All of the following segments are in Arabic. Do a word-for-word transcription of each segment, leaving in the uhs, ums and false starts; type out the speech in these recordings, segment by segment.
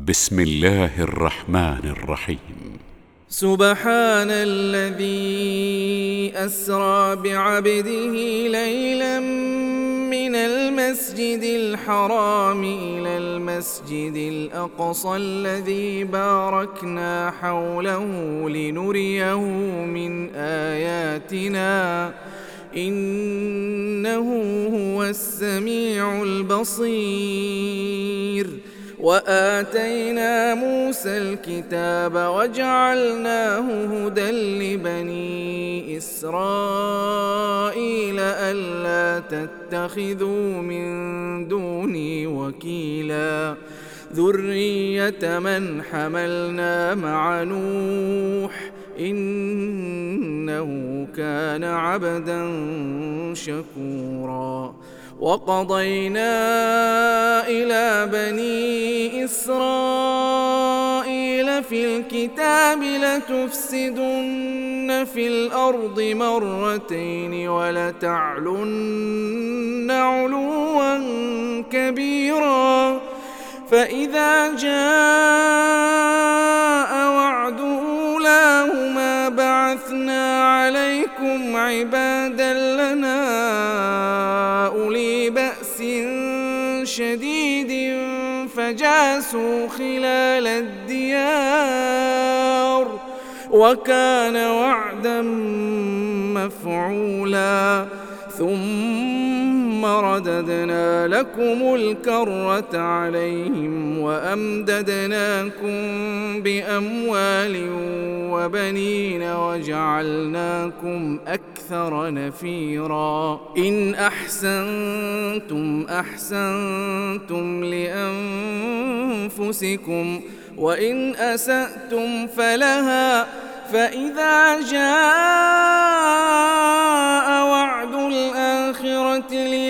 بسم الله الرحمن الرحيم. سبحان الذي أسرى بعبده ليلا من المسجد الحرام إلى المسجد الأقصى الذي باركنا حوله لنريه من آياتنا إنه هو السميع البصير. وآتينا موسى الكتاب وجعلناه هدى لبني إسرائيل ألا تتخذوا من دوني وكيلا ذرية من حملنا مع نوح إنه كان عبدا شكورا. وقضينا إلى بني إسرائيل في الكتاب لتفسدن في الأرض مرتين ولتعلن علوا كبيرا فإذا جاء وعد أولاهما بعثنا عليكم عبادا لنا أولي بأس شديد فجاسوا خلال الديار وكان وعدا مفعولا. ثم رددنا لكم الكرة عليهم وأمددناكم بأموال وبنين وجعلناكم أكثر نفيرا. إن أحسنتم أحسنتم لأنفسكم وإن أسأتم فلها فإذا جاء وعد الآخرة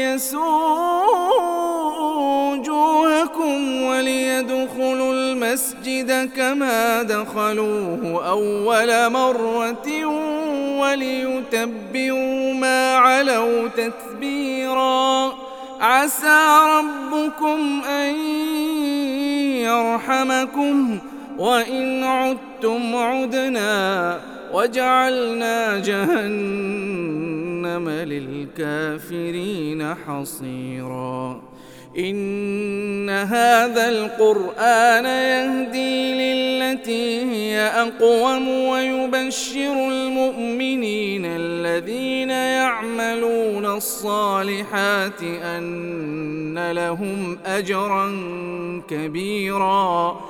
ليسوءوا وجوهكم وليدخلوا المسجد كما دخلوه أول مرة وليتبروا ما علوا تتبيرا. عسى ربكم أن يرحمكم وإن عدتم عدنا وجعلنا جهنم للكافرين حصيرا. إن هذا القرآن يهدي للتي هي أقوم ويبشر المؤمنين الذين يعملون الصالحات أن لهم أجرا كبيرا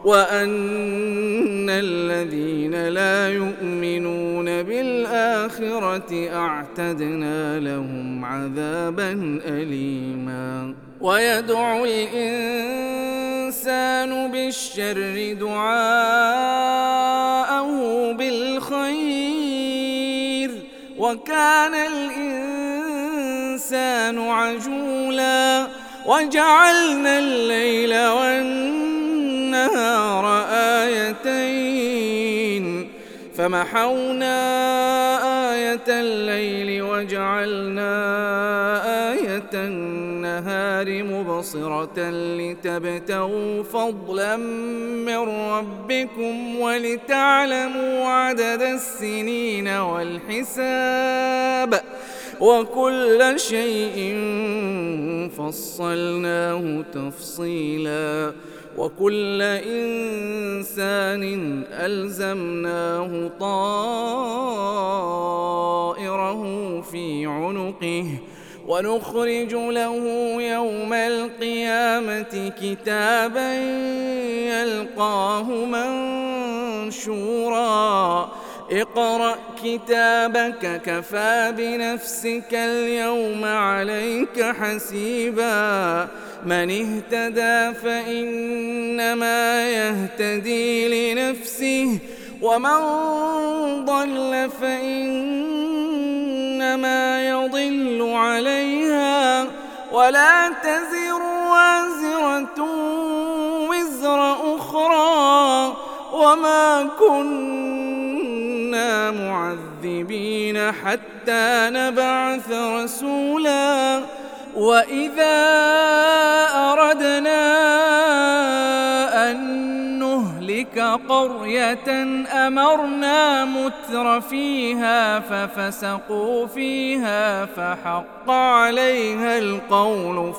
وأن الذين لا يؤمنون بالآخرة أعتدنا لهم عذابا أليما. ويدعو الإنسان بالشر دعاءه بالخير وكان الإنسان عجولا. وجعلنا الليل والنهار آيتين فمحونا آية الليل وجعلنا آية النهار مبصرة لتبتغوا فضلا من ربكم ولتعلموا عدد السنين والحساب وكل شيء فصلناه تفصيلا. وكل إنسان ألزمناه طائره في عنقه ونخرج له يوم القيامة كتابا يلقاه منشورا. اقرأ كتابك كفى بنفسك اليوم عليك حسيبا. من اهتدى فإنما يهتدي لنفسه ومن ضل فإنما يضل عليها ولا تزر وازرة وزر أخرى وما كنا معذبين حتى نبعث رسولا. وإذا أردنا أن ربك قرية أمرنا متر فيها ففسقوا فيها فحق عليها القول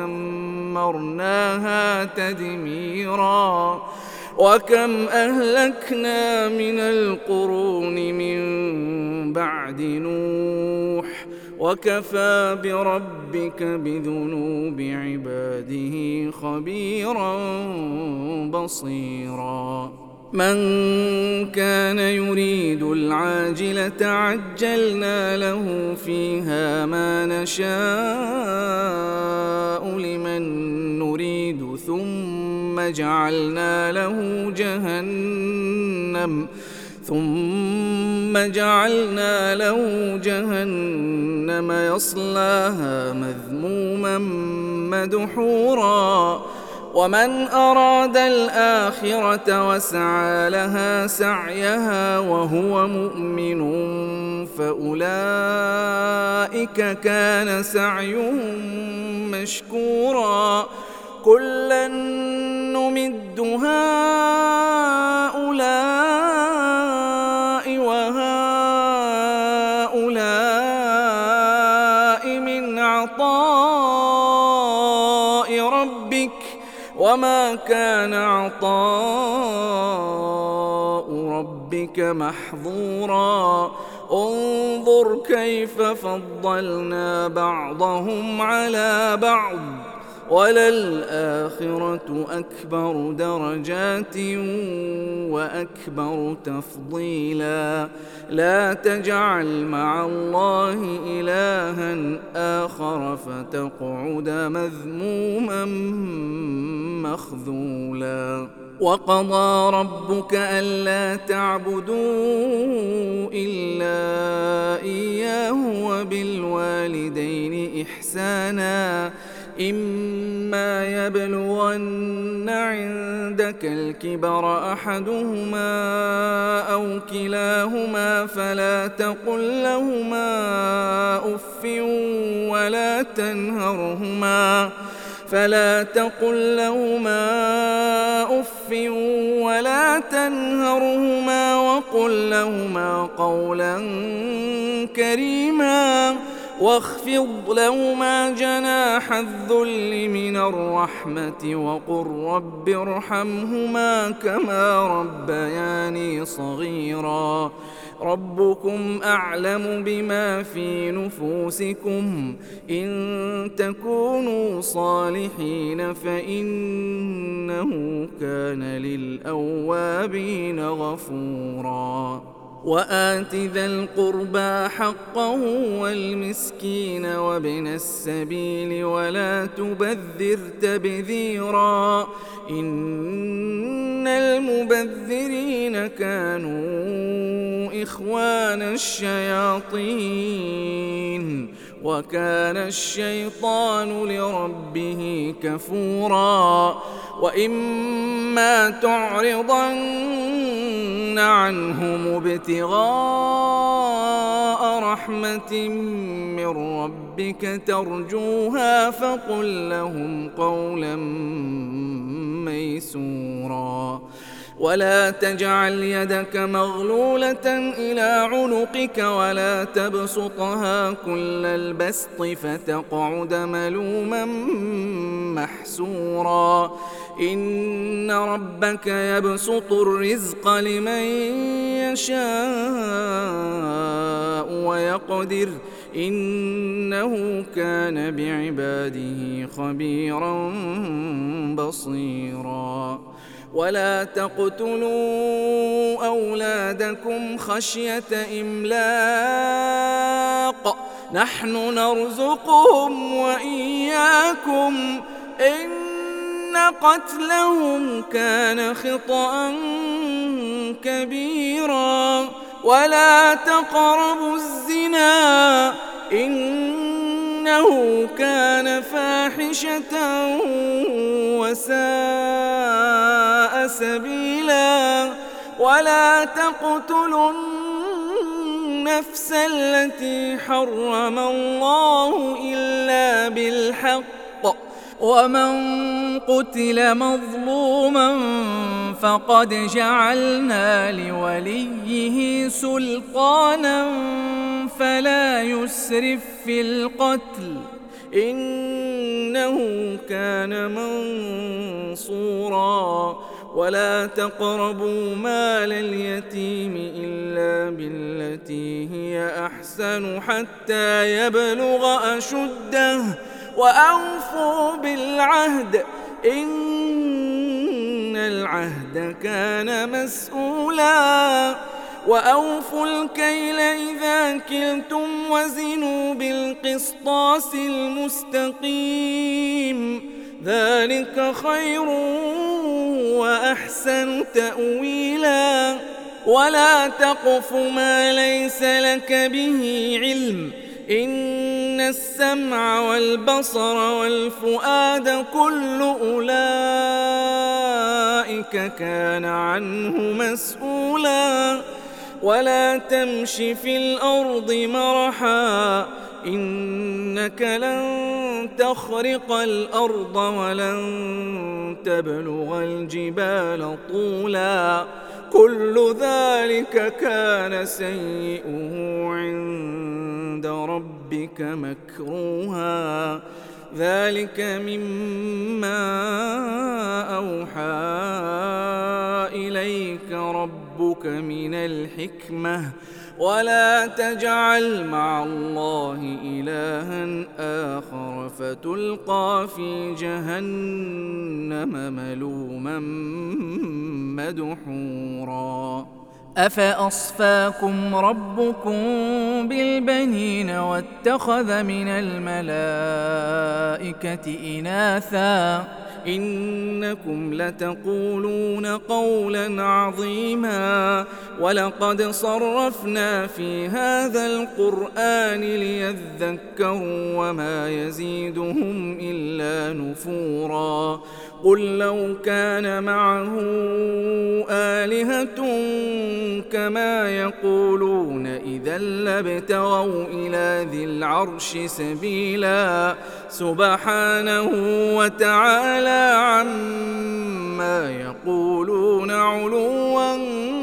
فدمرناها تدميرا وكم أهلكنا من القرون من بعد نوح وكفى بربك بذنوب عباده خبيرا بصيرا من كان يريد العاجلة عجلنا له فيها ما نشاء لمن نريد ثم جعلنا له جهنم ثم جعلنا له جهنم يصلاها مذموما مدحورا ومن أراد الآخرة وسعى لها سعيها وهو مؤمن فأولئك كان سعيهم مشكورا كلا نمد هؤلاء وهؤلاء من عطاء ربك وما كان عطاء ربك محظورا انظر كيف فضلنا بعضهم على بعض وللآخرة أكبر درجات وأكبر تفضيلا لا تجعل مع الله إلها آخر فتقعد مذموما مخذولا وقضى ربك ألا تعبدوا إلا إياه وبالوالدين إحسانا إما يبلغن عندك الكبر أحدهما أو كلاهما فلا تقل لهما أف ولا تنهرهما فلا تقل لهما أف ولا تنهرهما وقل لهما قولا كريما واخفض لهما جناح الذل من الرحمة وقل رب ارحمهما كما ربياني صغيرا ربكم أعلم بما في نفوسكم إن تكونوا صالحين فإنه كان للأوابين غفورا وآت ذا القربى حقه والمسكين وابن السبيل ولا تبذر تبذيرا إن المبذرين كانوا إخوان الشياطين وكان الشيطان لربه كفورا وإما تعرضن عنهم ابتغاء رحمة من ربك ترجوها فقل لهم قولا ميسورا ولا تجعل يدك مغلولة إلى عنقك ولا تبسطها كل البسط فتقعد ملوما محسورا إن ربك يبسط الرزق لمن يشاء ويقدر إنه كان بعباده خبيرا بصيرا ولا تقتلوا أولادكم خشية إملاق نحن نرزقهم وإياكم إن قتلهم كان خطأ كبيرا ولا تقربوا الزنا إنه كان فاحشة وساء سبيلا ولا تقتلوا النفس التي حرم الله إلا بالحق ومن قتل مظلوما فقد جعلنا لوليه سلطانا فلا يسرف في القتل إنه كان منصورا ولا تقربوا مال اليتيم إلا بالتي هي أحسن حتى يبلغ أشده وأوفوا بالعهد إن العهد كان مسؤولا وأوفوا الكيل إذا كلتم وزنوا بالقسطاس المستقيم ذلك خير وأحسن تأويلا ولا تقف ما ليس لك به علم إن السمع والبصر والفؤاد كل أولئك كان عنه مسؤولا ولا تمش في الأرض مرحا إنك لن تخرق الأرض ولن تبلغ الجبال طولا كل ذلك كان سيئه عند ربك مكروها ذلك مما أوحى إليك ربك من الحكمة ولا تجعل مع الله إلها آخر فتلقى في جهنم ملوما مدحورا أفأصفاكم ربكم بالبنين واتخذ من الملائكة إناثا إنكم لتقولون قولا عظيما ولقد صرفنا في هذا القرآن ليذكروا وما يزيدهم إلا نفورا قل لو كان معه آلهة كما يقولون إذا لابتغوا إلى ذي العرش سبيلا سبحانه وتعالى عما يقولون علوا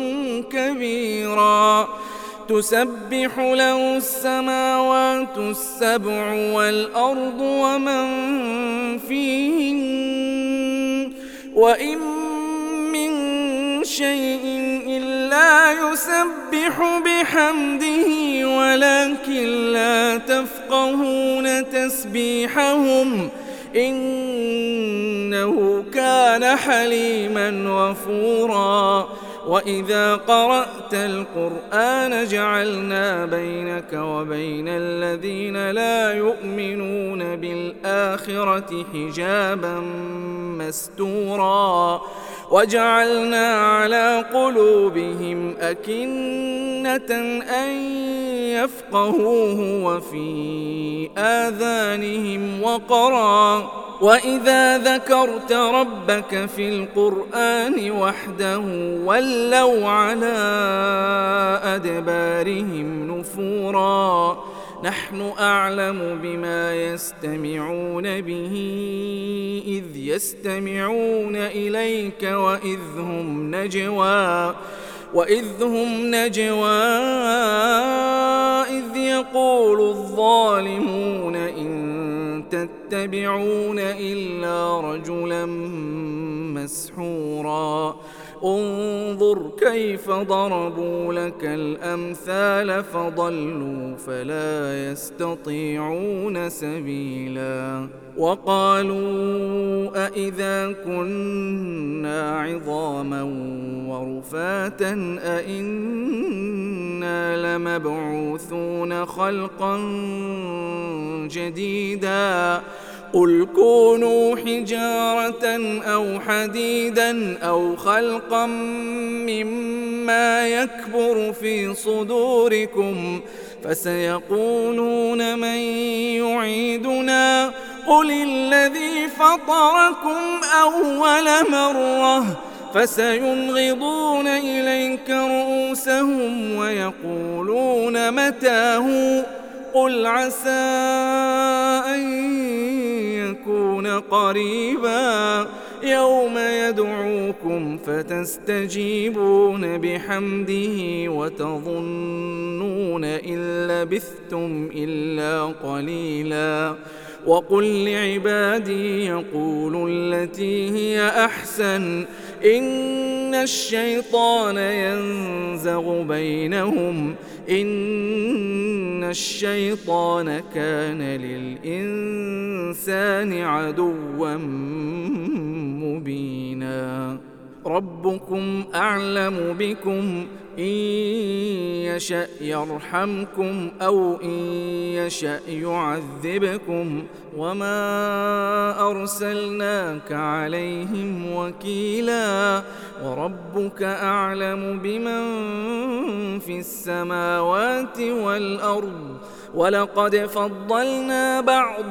كبيرا تسبح له السماوات السبع والأرض ومن فيهن وإن من شيء إلا يسبح بحمده ولكن لا تفقهون تسبيحهم إنه كان حليما غفورا وإذا قرأت القرآن جعلنا بينك وبين الذين لا يؤمنون بالآخرة حجابا مستورا وجعلنا على قلوبهم أكنة أن يفقهوه وفي آذانهم وقرا وإذا ذكرت ربك في القرآن وحده ولوا على أدبارهم نفورا نحن أعلم بما يستمعون به إذ يستمعون إليك وإذ هم نجوى وإذ هم نجوى إذ يقول الظالمون إن تتبعون إلا رجلا مسحورا انظر كيف ضربوا لك الأمثال فضلوا فلا يستطيعون سبيلا وقالوا أإذا كنا عظاما ورفاتا أإنا لمبعوثون خلقا جديدا قل كونوا حجارة أو حديدا أو خلقا مما يكبر في صدوركم فسيقولون من يعيدنا قل الذي فطركم أول مرة فسينغضون إليك رؤوسهم ويقولون متاه قل عسى أن يكون قريبا يوم يدعوكم فتستجيبون بحمده وتظنون إن لبثتم إلا قليلا. وقل لعبادي يقولوا التي هي أحسن إن الشيطان ينزغ بينهم إن الشيطان كان للإنسان عدوا مبينا. ربكم أعلم بكم إن يشأ يرحمكم أو إن يشأ يعذبكم وما أرسلناك عليهم وكيلا. وربك أعلم بمن في السماوات والأرض ولقد فضلنا بعض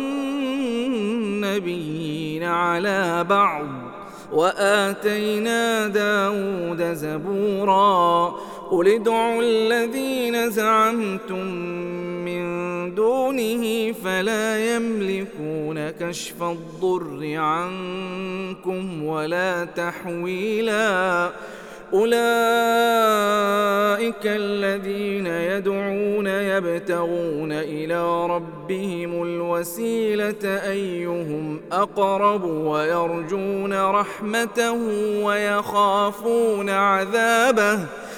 النبيين على بعض وآتينا داود زبورا. قل ادعوا الذين زعمتم من دونه فلا يملكون كشف الضر عنكم ولا تحويلا. أولئك الذين يدعون يبتغون إلى ربهم الوسيلة أيهم أقرب ويرجون رحمته ويخافون عذابه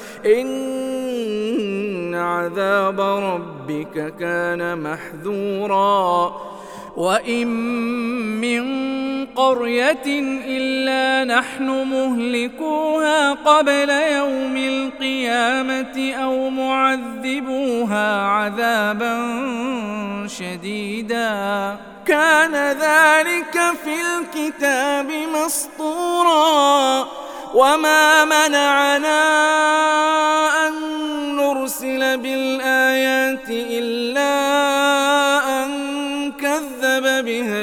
إن عذاب ربك كان محذورا. وإن من قرية إلا نحن مهلكوها قبل يوم القيامة أو معذبوها عذابا شديدا كان ذلك في الكتاب مسطورا. وما منعنا أن نرسل بالآيات إلا أن كذب بها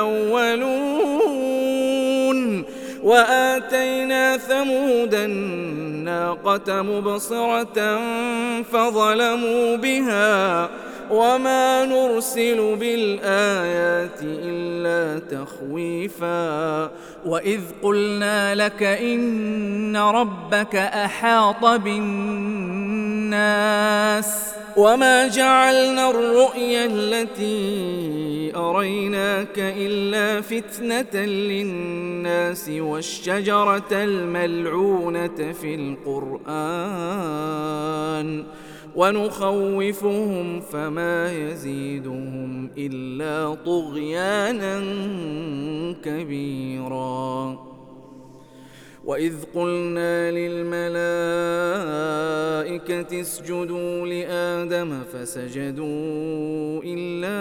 الأولون وآتينا ثمود الناقة مبصرة فظلموا بها وما نرسل بالآيات إلا تخويفا. وإذ قلنا لك إن ربك أحاط بالناس وما جعلنا الرؤيا التي أريناك إلا فتنة للناس والشجرة الملعونة في القرآن ونخوفهم فما يزيدهم إلا طغيانا كبيرا. وإذ قلنا للملائكة اسجدوا لآدم فسجدوا إلا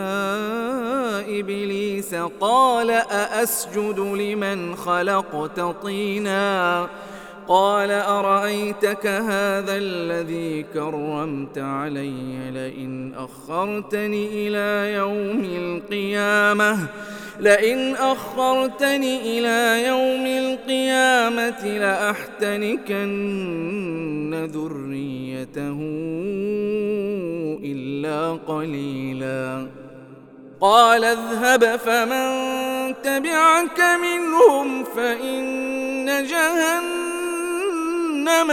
إبليس قال أأسجد لمن خلقت طينا قال أرأيتك هذا الذي كرمت علي لئن أخرتني إلى يوم القيامة لئن أخرتني إلى يوم القيامة لأحتنكن ذريته إلا قليلا. قال اذهب فمن تبعك منهم فإن جهنم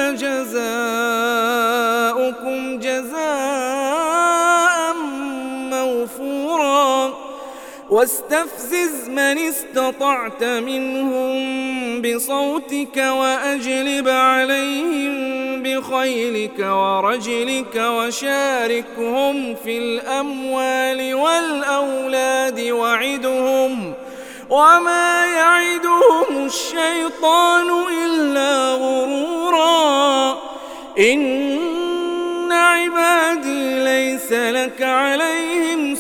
جزاؤكم جزاء موفورا. واستفزز من استطعت منهم بصوتك وأجلب عليهم بخيلك ورجلك وشاركهم في الأموال والأولاد وعدهم وما يعدهم الشيطان إلا غرورا. إن عبادي ليس لك عليهم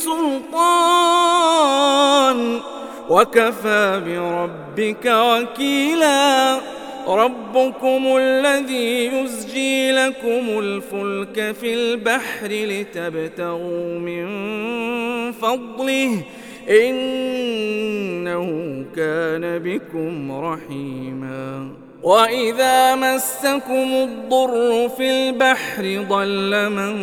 سلطان وكفى بربك وكيلا. ربكم الذي يزجي لكم الفلك في البحر لتبتغوا من فضله إنه كان بكم رحيما. وإذا مسكم الضر في البحر ضل من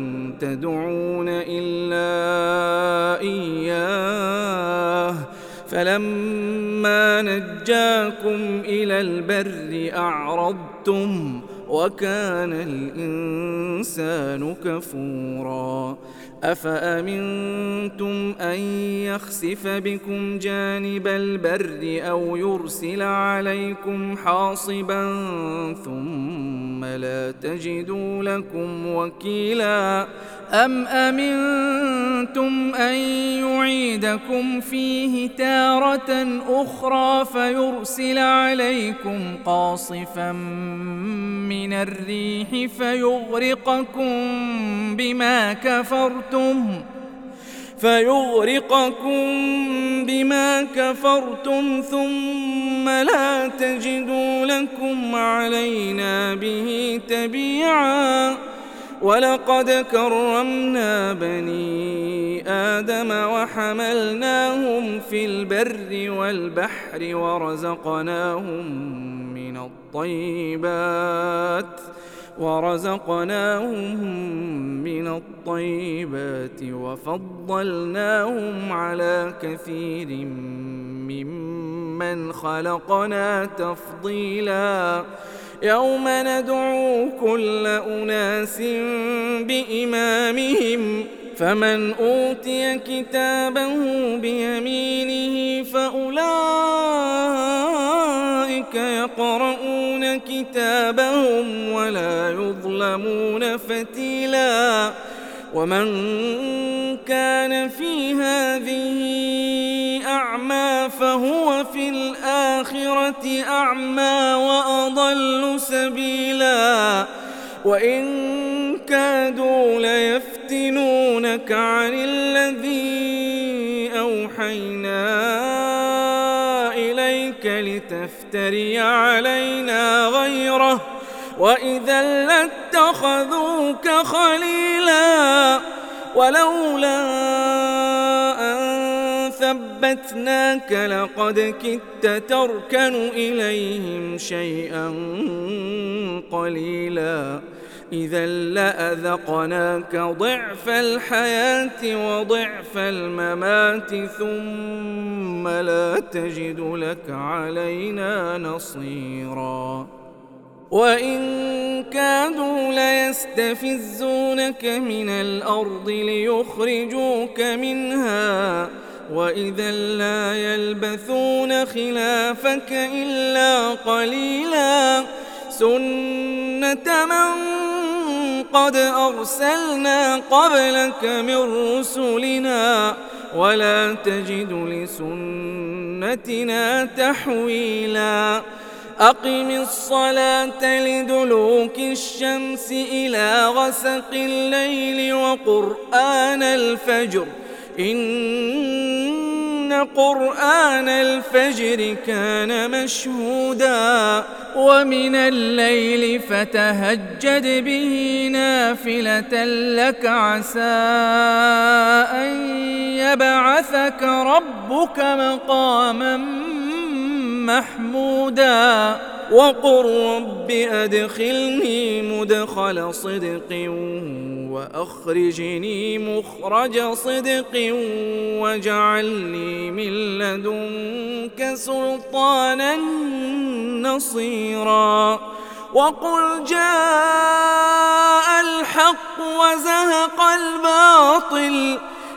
تدعون إلا إياه فلما نجاكم إلى البر أعرضتم وكان الإنسان كفورا أفأمنتم أن يخسف بكم جانب البر أو يرسل عليكم حاصبا ثم لا تجدوا لكم وكيلا أم أمنتم أن يعيدكم فيه تارة أخرى فيرسل عليكم قاصفا من الريح فيغرقكم بما كفرتم فيغرقكم بما كفرتم ثم لا تجدوا لكم علينا به تبيعا ولقد كرمنا بني آدم وحملناهم في البر والبحر ورزقناهم من الطيبات ورزقناهم من الطيبات وفضلناهم على كثير ممن خلقنا تفضيلا يوم ندعو كل أناس بإمامهم فمن أوتي كتابه بيمينه فأولئك يقرؤون كتابهم ولا يظلمون فتيلا ومن كان في هذه أعمى فهو في الآخرة أعمى وأضل سبيلا وإن كادوا ليفتنونك عن الذي أوحينا إليك لتفتري علينا غيره وإذا لاتخذوك خليلا ولولا أن ثبتناك لقد كدت تركن إليهم شيئا قليلا إذا لأذقناك ضعف الحياة وضعف الممات ثم لا تجد لك علينا نصيرا وإن كادوا ليستفزونك من الأرض ليخرجوك منها وإذا لا يلبثون خلافك إلا قليلا سنة من قد أرسلنا قبلك من رسلنا ولا تجد لسنتنا تحويلا أقم الصلاة لدلوك الشمس إلى غسق الليل وقرآن الفجر إن قرآن الفجر كان مشهودا ومن الليل فتهجد به نافلة لك عسى أن يبعثك ربك مقاما محمودا وقل رب أدخلني مدخل صدق وأخرجني مخرج صدق واجعل لي من لدنك سلطانا نصيرا وقل جاء الحق وزهق الباطل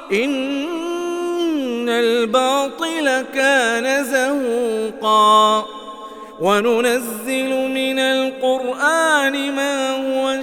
إن الباطل كان زهوقا وننزل من القرآن ما هو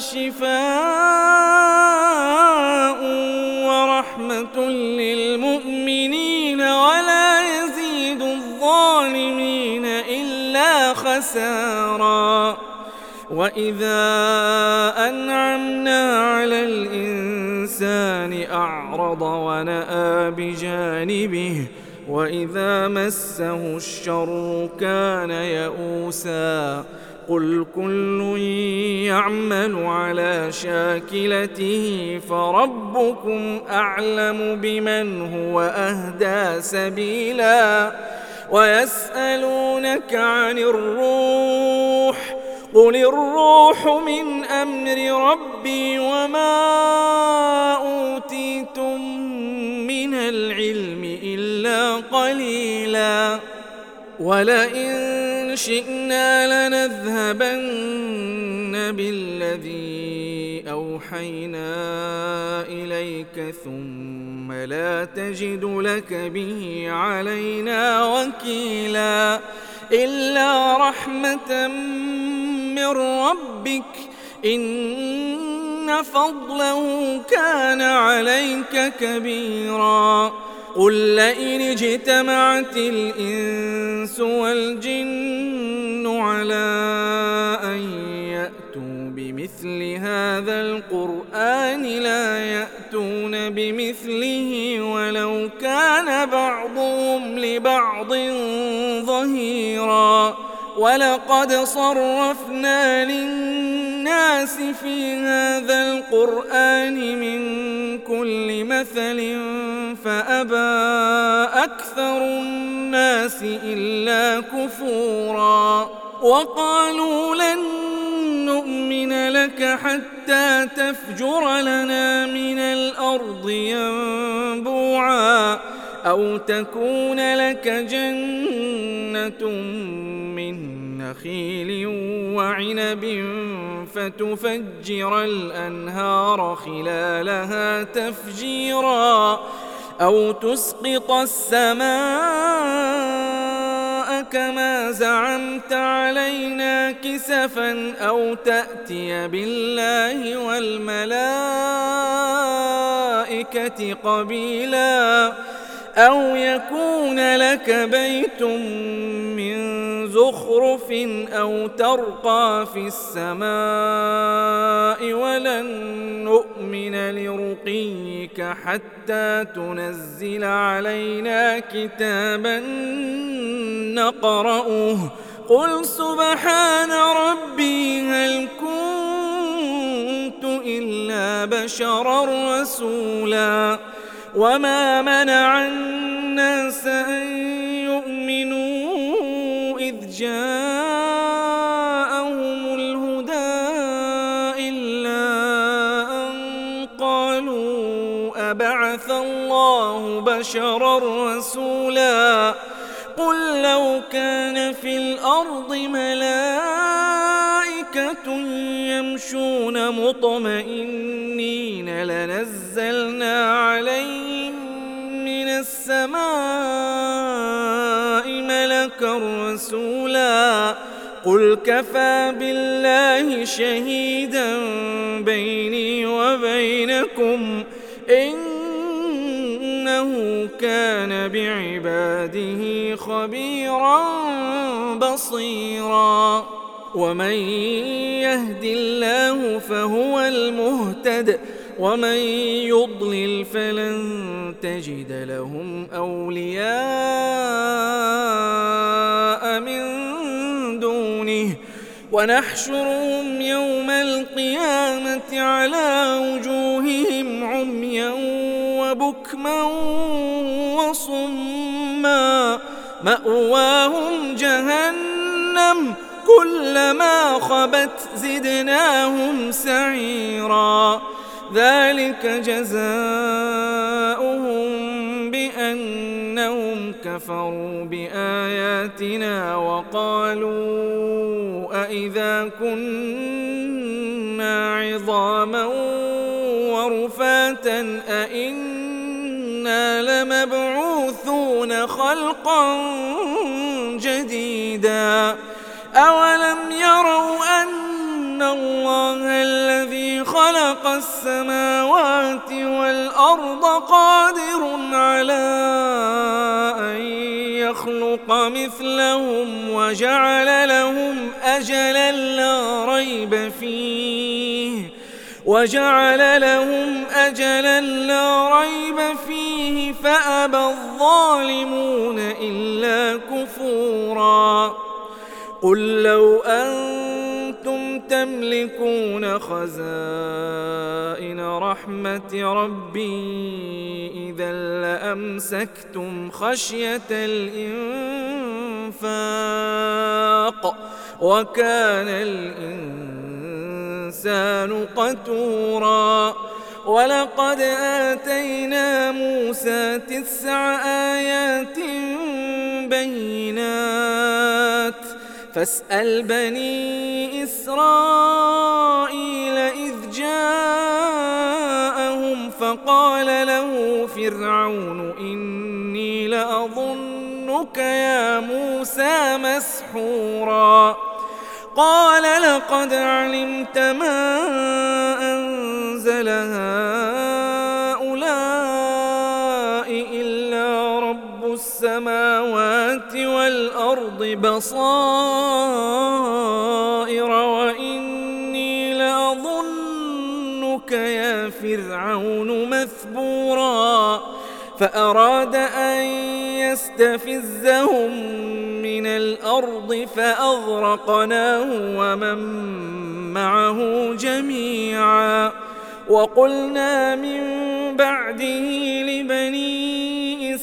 شفاء ورحمة للمؤمنين ولا يزيد الظالمين إلا خسارا وإذا أنعمنا على الإنسان أعرض ونأى بجانبه وإذا مسه الشر كان يئوسا قل كل يعمل على شاكلته فربكم أعلم بمن هو أهدى سبيلا ويسألونك عن الروح قل الروح من أمر ربي وما أوتيتم من العلم إلا إلا قليلا ولئن شئنا لنذهبن بالذي أوحينا إليك ثم لا تجد لك به علينا وكيلا إلا رحمة من ربك إن فضله كان عليك كبيرا قل لئن اجتمعت الإنس والجن على أن يأتوا بمثل هذا القرآن لا يأتون بمثله ولو كان بعضهم لبعض ظهيرا ولقد صرفنا للناس في هذا القرآن من كل مثل فأبى أكثر الناس إلا كفورا وقالوا لن نؤمن لك حتى تفجر لنا من الأرض ينبوعا أو تكون لك جنة من نخيل وعنب فتفجر الأنهار خلالها تفجيرا أو تسقط السماء كما زعمت علينا كسفا أو تأتي بالله والملائكة قبيلا أو يكون لك بيت من زخرف أو ترقى في السماء ولن نؤمن لرقيك حتى تنزل علينا كتابا نقرأه قل سبحان ربي هل كنت إلا بشرا رسولا وما منع الناس أن يؤمنوا إذ جاءهم الهدى إلا أن قالوا أبعث الله بشرا رسولا قل لو كان في الأرض ملائكة يمشون مطمئنين لنزلنا عليهم من السماء ملكا رسولا قل كفى بالله شهيدا بيني وبينكم إنه كان بعباده خبيرا بصيرا ومن يهد الله فهو المهتد ومن يضلل فلن تجد لهم أولياء من دونه ونحشرهم يوم القيامة على وجوههم عميا وبكما وصما مأواهم جهنم كلما خبت زدناهم سعيرا ذلك جزاؤهم بأنهم كفروا بآياتنا وقالوا أإذا كنا عظاما ورفاتا أإنا لمبعوثون خلقا جديدا أولم يروا أن الله الذي خلق السماوات والأرض قادر على أن يخلق مثلهم وجعل لهم أجلا لا ريب فيه وجعل لهم أجلا لا ريب فيه فأبى الظالمون إلا كفورا قل لو أنتم تملكون خزائن رحمة ربي إذا لأمسكتم خشية الإنفاق وكان الإنسان قتورا ولقد آتينا موسى تسع آيات بينات فاسأل بني إسرائيل إذ جاءهم فقال له فرعون إني لأظنك يا موسى مسحورا قال لقد علمت ما أنزل هؤلاء إلا رب السماوات والأرض بصائر وإني لأظنك يا فرعون مثبورا فأراد أن يستفزهم من الأرض فأغرقناه ومن معه جميعا وقلنا من بعده لبني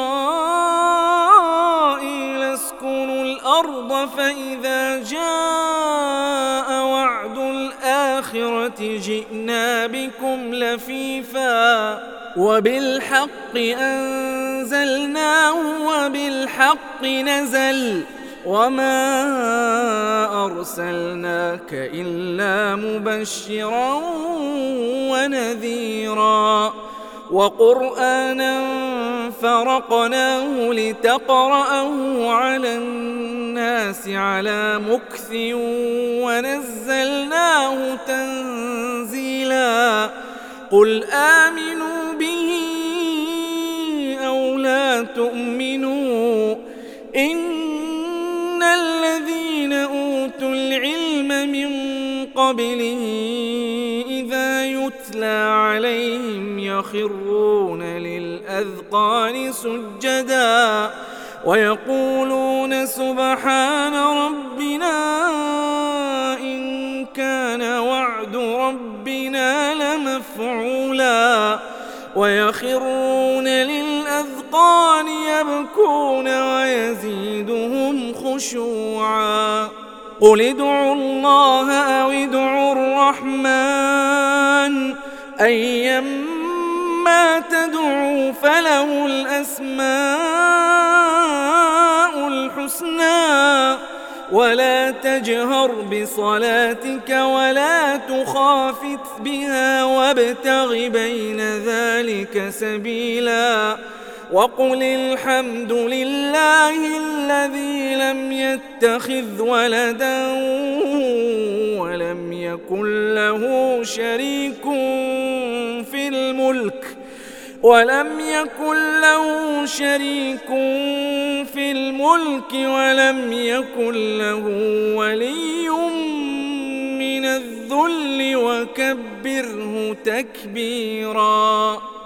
إسرائيل اسكنوا الأرض فإذا جاء وعد الآخرة جئنا بكم لفيفا وبالحق أنزلناه وبالحق نزل وما أرسلناك إلا مبشرا ونذيرا وقرآنا فرقناه لتقرأه على الناس على مكث ونزلناه تنزيلا قل آمنوا به أو لا تؤمنوا إن الذين أوتوا العلم من قبله إذا يتلى عليهم يخرون للأذقان سجدا ويقولون سبحان ربنا إن كان وعد ربنا لمفعولا ويخرون للأذقان يبكون ويزيدهم خشوعا قل ادعوا الله أو ادعوا الرحمن أيما تدعوا فله الأسماء الحسنى ولا تجهر بصلاتك ولا تخافت بها وابتغ بين ذلك سبيلا وقل الحمد لله الذي لم يتخذ ولدا ولم يكن له شريك في الملك ولم يكن له شريك في الملك ولم يكن له ولي من الذل وكبره تكبيرا.